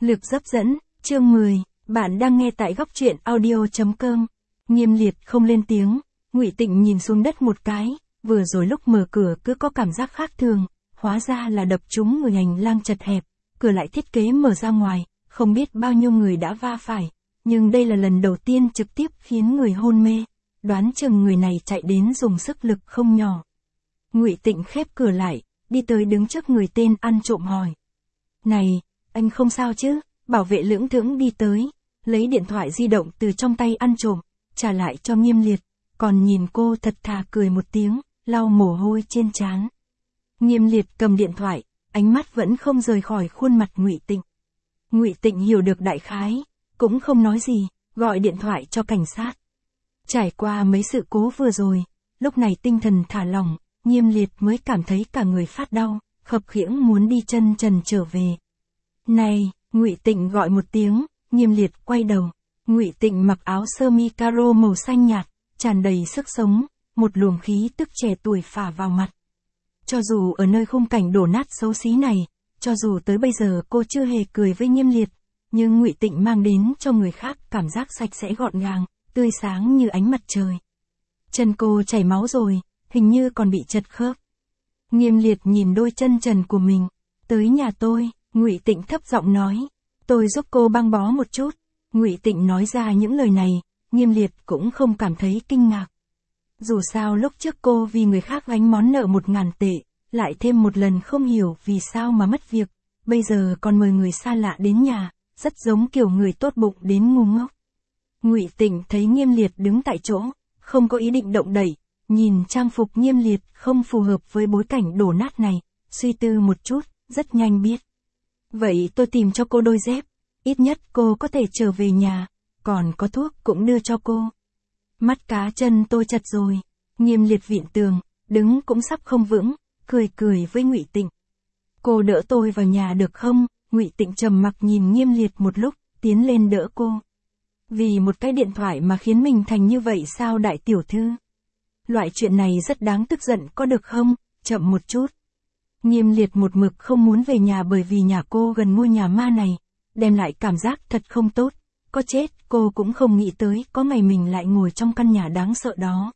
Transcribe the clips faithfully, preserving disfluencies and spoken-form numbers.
Lực hấp dẫn, chương mười, bạn đang nghe tại góc truyện audio chấm com. Nghiêm Liệt không lên tiếng, Ngụy Tịnh nhìn xuống đất một cái, vừa rồi lúc mở cửa cứ có cảm giác khác thường, hóa ra là đập trúng người hành lang chật hẹp, cửa lại thiết kế mở ra ngoài, không biết bao nhiêu người đã va phải, nhưng đây là lần đầu tiên trực tiếp khiến người hôn mê, đoán chừng người này chạy đến dùng sức lực không nhỏ. Ngụy Tịnh khép cửa lại, đi tới đứng trước người tên ăn trộm hỏi. Này, anh không sao chứ? Bảo vệ lưỡng thững đi tới, lấy điện thoại di động từ trong tay ăn trộm, trả lại cho Nghiêm Liệt, còn nhìn cô thật thà cười một tiếng, lau mồ hôi trên trán. Nghiêm Liệt cầm điện thoại, ánh mắt vẫn không rời khỏi khuôn mặt Ngụy Tịnh. Ngụy Tịnh hiểu được đại khái, cũng không nói gì, gọi điện thoại cho cảnh sát. Trải qua mấy sự cố vừa rồi, lúc này tinh thần thả lỏng, Nghiêm Liệt mới cảm thấy cả người phát đau, khập khiễng muốn đi chân trần trở về. Này, Ngụy Tịnh gọi một tiếng, Nghiêm Liệt quay đầu. Ngụy Tịnh mặc áo sơ mi caro màu xanh nhạt, tràn đầy sức sống, một luồng khí tức trẻ tuổi phả vào mặt. Cho dù ở nơi khung cảnh đổ nát xấu xí này, cho dù tới bây giờ cô chưa hề cười với Nghiêm Liệt, nhưng Ngụy Tịnh mang đến cho người khác cảm giác sạch sẽ gọn gàng, tươi sáng như ánh mặt trời. Chân cô chảy máu rồi, hình như còn bị chật khớp. Nghiêm Liệt nhìn đôi chân trần của mình, tới nhà tôi, Ngụy Tịnh thấp giọng nói, tôi giúp cô băng bó một chút. Ngụy Tịnh nói ra những lời này, Nghiêm Liệt cũng không cảm thấy kinh ngạc. Dù sao lúc trước cô vì người khác gánh món nợ một ngàn tệ, lại thêm một lần không hiểu vì sao mà mất việc, bây giờ còn mời người xa lạ đến nhà, rất giống kiểu người tốt bụng đến ngu ngốc. Ngụy Tịnh thấy Nghiêm Liệt đứng tại chỗ, không có ý định động đậy, nhìn trang phục Nghiêm Liệt không phù hợp với bối cảnh đổ nát này, suy tư một chút, rất nhanh biết. Vậy tôi tìm cho cô đôi dép, ít nhất cô có thể trở về nhà, còn có thuốc cũng đưa cho cô. Mắt cá chân tôi chật rồi, Nghiêm Liệt vịn tường, đứng cũng sắp không vững, cười cười với Ngụy Tịnh. Cô đỡ tôi vào nhà được không? Ngụy Tịnh trầm mặc nhìn Nghiêm Liệt một lúc, tiến lên đỡ cô. Vì một cái điện thoại mà khiến mình thành như vậy sao đại tiểu thư? Loại chuyện này rất đáng tức giận có được không? Chậm một chút. Nghiêm Liệt một mực không muốn về nhà bởi vì nhà cô gần ngôi nhà ma này, đem lại cảm giác thật không tốt, có chết cô cũng không nghĩ tới có ngày mình lại ngồi trong căn nhà đáng sợ đó.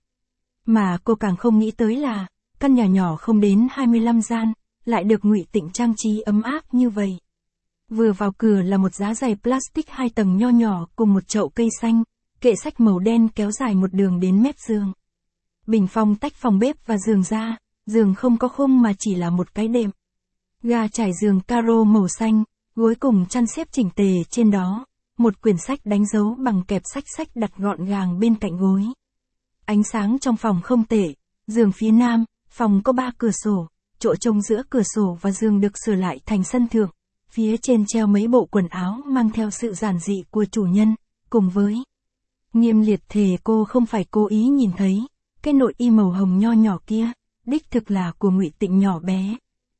Mà cô càng không nghĩ tới là, căn nhà nhỏ không đến hai mươi lăm gian, lại được Ngụy Tịnh trang trí ấm áp như vậy. Vừa vào cửa là một giá giày plastic hai tầng nho nhỏ cùng một chậu cây xanh, kệ sách màu đen kéo dài một đường đến mép giường. Bình phong tách phòng bếp và giường ra, giường không có khung mà chỉ là một cái đệm. Ga trải giường caro màu xanh, gối cùng chăn xếp chỉnh tề trên đó, một quyển sách đánh dấu bằng kẹp sách sách đặt gọn gàng bên cạnh gối. Ánh sáng trong phòng không tệ, giường phía nam, phòng có ba cửa sổ, chỗ trông giữa cửa sổ và giường được sửa lại thành sân thượng, phía trên treo mấy bộ quần áo mang theo sự giản dị của chủ nhân, cùng với Nghiêm Liệt thề cô không phải cố ý nhìn thấy, cái nội y màu hồng nho nhỏ kia, đích thực là của Ngụy Tịnh nhỏ bé.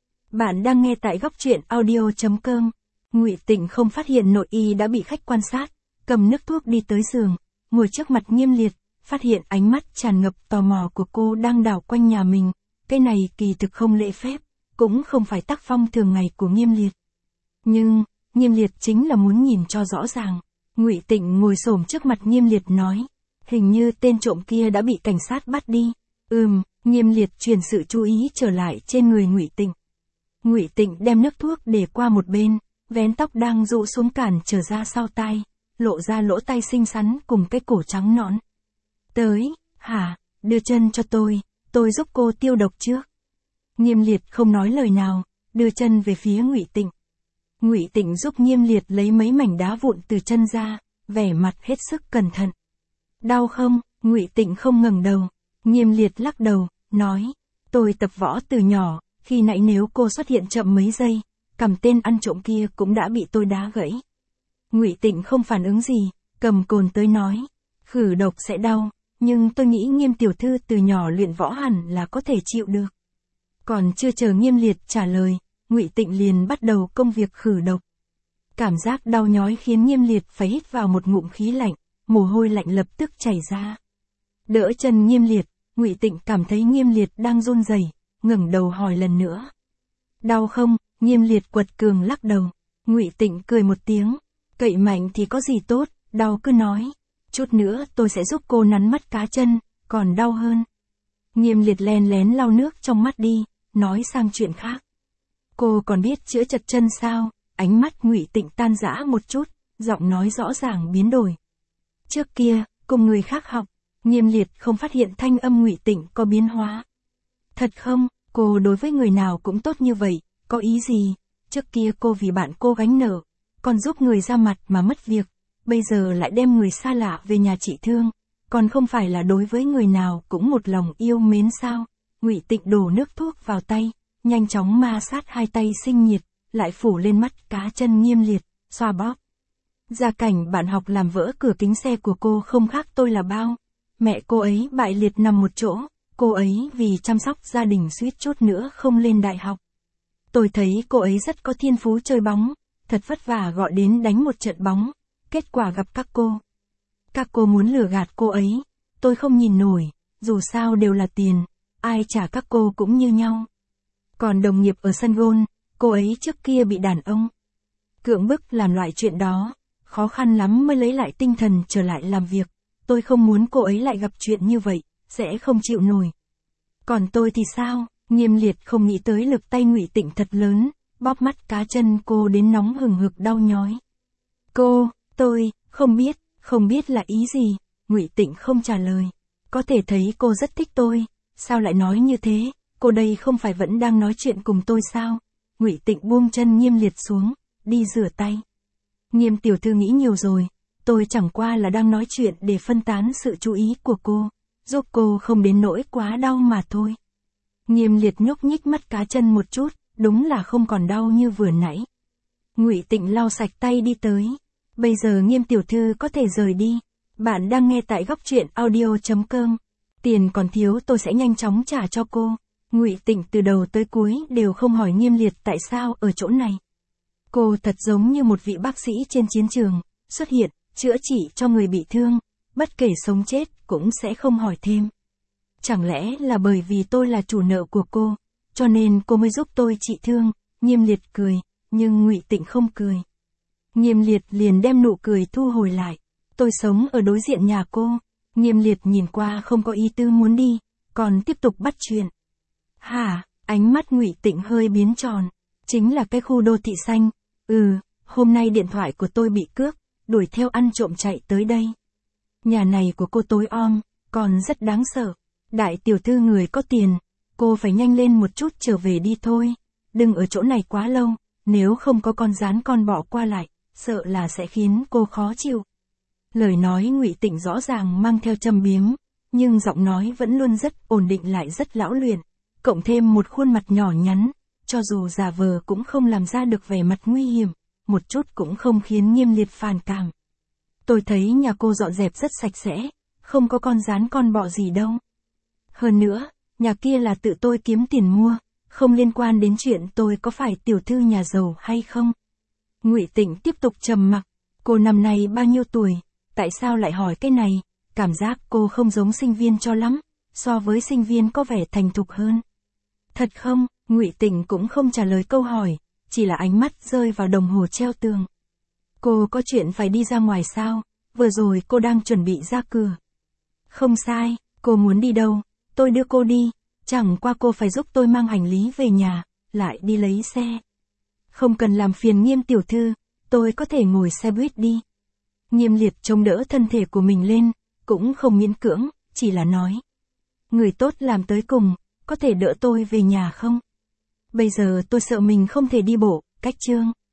Bạn đang nghe tại góc truyện audio chấm com. Ngụy Tịnh không phát hiện nội y đã bị khách quan sát, cầm nước thuốc đi tới giường, ngồi trước mặt Nghiêm Liệt, phát hiện ánh mắt tràn ngập tò mò của cô đang đảo quanh nhà mình, cái này kỳ thực không lễ phép, cũng không phải tác phong thường ngày của Nghiêm Liệt. Nhưng, Nghiêm Liệt chính là muốn nhìn cho rõ ràng. Ngụy Tịnh ngồi xổm trước mặt Nghiêm Liệt nói, hình như tên trộm kia đã bị cảnh sát bắt đi. Ừm, Nghiêm Liệt chuyển sự chú ý trở lại trên người Ngụy Tịnh. Ngụy Tịnh đem nước thuốc để qua một bên, vén tóc đang rũ xuống cản trở ra sau tai, lộ ra lỗ tai xinh xắn cùng cái cổ trắng nõn. Tới, hả, đưa chân cho tôi, tôi giúp cô tiêu độc trước. Nghiêm Liệt không nói lời nào, đưa chân về phía Ngụy Tịnh. Ngụy Tịnh giúp Nghiêm Liệt lấy mấy mảnh đá vụn từ chân ra, vẻ mặt hết sức cẩn thận. Đau không? Ngụy Tịnh không ngẩng đầu. Nghiêm Liệt lắc đầu, nói, tôi tập võ từ nhỏ, khi nãy nếu cô xuất hiện chậm mấy giây, cầm tên ăn trộm kia cũng đã bị tôi đá gãy. Ngụy Tịnh không phản ứng gì, cầm cồn tới nói, khử độc sẽ đau, nhưng tôi nghĩ Nghiêm tiểu thư từ nhỏ luyện võ hẳn là có thể chịu được. Còn chưa chờ Nghiêm Liệt trả lời, Ngụy Tịnh liền bắt đầu công việc khử độc. Cảm giác đau nhói khiến Nghiêm Liệt phải hít vào một ngụm khí lạnh, mồ hôi lạnh lập tức chảy ra. Đỡ chân Nghiêm Liệt, Ngụy Tịnh cảm thấy Nghiêm Liệt đang run rẩy, ngẩng đầu hỏi lần nữa. Đau không? Nghiêm Liệt quật cường lắc đầu. Ngụy Tịnh cười một tiếng, cậy mạnh thì có gì tốt, đau cứ nói. Chút nữa tôi sẽ giúp cô nắn mắt cá chân, còn đau hơn. Nghiêm Liệt len lén lau nước trong mắt đi, nói sang chuyện khác. Cô còn biết chữa chật chân sao? Ánh mắt Ngụy Tịnh tan rã một chút, giọng nói rõ ràng biến đổi. Trước kia, cùng người khác học, Nghiêm Liệt không phát hiện thanh âm Ngụy Tịnh có biến hóa. Thật không, cô đối với người nào cũng tốt như vậy, có ý gì? Trước kia cô vì bạn cô gánh nợ, còn giúp người ra mặt mà mất việc, bây giờ lại đem người xa lạ về nhà trị thương, còn không phải là đối với người nào cũng một lòng yêu mến sao? Ngụy Tịnh đổ nước thuốc vào tay, nhanh chóng ma sát hai tay sinh nhiệt, lại phủ lên mắt cá chân Nghiêm Liệt, xoa bóp. Gia cảnh bạn học làm vỡ cửa kính xe của cô không khác tôi là bao. Mẹ cô ấy bại liệt nằm một chỗ, cô ấy vì chăm sóc gia đình suýt chút nữa không lên đại học. Tôi thấy cô ấy rất có thiên phú chơi bóng, thật vất vả gọi đến đánh một trận bóng, kết quả gặp các cô. Các cô muốn lừa gạt cô ấy, tôi không nhìn nổi, dù sao đều là tiền, ai trả các cô cũng như nhau. Còn đồng nghiệp ở sân golf, cô ấy trước kia bị đàn ông cưỡng bức làm loại chuyện đó, khó khăn lắm mới lấy lại tinh thần trở lại làm việc. Tôi không muốn cô ấy lại gặp chuyện như vậy, sẽ không chịu nổi. Còn tôi thì sao? Nghiêm Liệt không nghĩ tới lực tay Ngụy Tịnh thật lớn, bóp mắt cá chân cô đến nóng hừng hực đau nhói. Cô, tôi, không biết, không biết là ý gì, Ngụy Tịnh không trả lời. Có thể thấy cô rất thích tôi, sao lại nói như thế, cô đây không phải vẫn đang nói chuyện cùng tôi sao? Ngụy Tịnh buông chân Nghiêm Liệt xuống, đi rửa tay. Nghiêm tiểu thư nghĩ nhiều rồi, tôi chẳng qua là đang nói chuyện để phân tán sự chú ý của cô, giúp cô không đến nỗi quá đau mà thôi. Nghiêm Liệt nhúc nhích mắt cá chân một chút, đúng là không còn đau như vừa nãy. Ngụy Tịnh lau sạch tay đi tới. Bây giờ Nghiêm tiểu thư có thể rời đi. Bạn đang nghe tại góc truyện audio chấm com. Tiền còn thiếu tôi sẽ nhanh chóng trả cho cô. Ngụy Tịnh từ đầu tới cuối đều không hỏi Nghiêm Liệt tại sao ở chỗ này. Cô thật giống như một vị bác sĩ trên chiến trường, xuất hiện, chữa trị cho người bị thương, bất kể sống chết cũng sẽ không hỏi thêm. Chẳng lẽ là bởi vì tôi là chủ nợ của cô, cho nên cô mới giúp tôi trị thương? Nghiêm Liệt cười, nhưng Ngụy Tịnh không cười. Nghiêm Liệt liền đem nụ cười thu hồi lại. Tôi sống ở đối diện nhà cô. Nghiêm Liệt nhìn qua không có ý tư muốn đi, còn tiếp tục bắt chuyện. Hả? Ánh mắt Ngụy Tịnh hơi biến tròn. Chính là cái khu đô thị xanh. Ừ, hôm nay điện thoại của tôi bị cướp, đuổi theo ăn trộm chạy tới đây. Nhà này của cô tối om, còn rất đáng sợ. Đại tiểu thư người có tiền, cô phải nhanh lên một chút trở về đi thôi. Đừng ở chỗ này quá lâu, nếu không có con rán con bọ qua lại, sợ là sẽ khiến cô khó chịu. Lời nói Ngụy Tịnh rõ ràng mang theo châm biếm, nhưng giọng nói vẫn luôn rất ổn định lại rất lão luyện, cộng thêm một khuôn mặt nhỏ nhắn, cho dù giả vờ cũng không làm ra được vẻ mặt nguy hiểm, một chút cũng không khiến Nghiêm Liệt phản cảm. Tôi thấy nhà cô dọn dẹp rất sạch sẽ, không có con rán con bọ gì đâu. Hơn nữa, nhà kia là tự tôi kiếm tiền mua, không liên quan đến chuyện tôi có phải tiểu thư nhà giàu hay không. Ngụy Tịnh tiếp tục trầm mặc, cô năm nay bao nhiêu tuổi, tại sao lại hỏi cái này, cảm giác cô không giống sinh viên cho lắm, so với sinh viên có vẻ thành thục hơn. Thật không? Ngụy Tịnh cũng không trả lời câu hỏi, chỉ là ánh mắt rơi vào đồng hồ treo tường. Cô có chuyện phải đi ra ngoài sao? Vừa rồi cô đang chuẩn bị ra cửa. Không sai, cô muốn đi đâu? Tôi đưa cô đi, chẳng qua cô phải giúp tôi mang hành lý về nhà, lại đi lấy xe. Không cần làm phiền Nghiêm tiểu thư, tôi có thể ngồi xe buýt đi. Nghiêm Liệt chống đỡ thân thể của mình lên, cũng không miễn cưỡng, chỉ là nói. Người tốt làm tới cùng, có thể đỡ tôi về nhà không? Bây giờ tôi sợ mình không thể đi bộ, cách chương.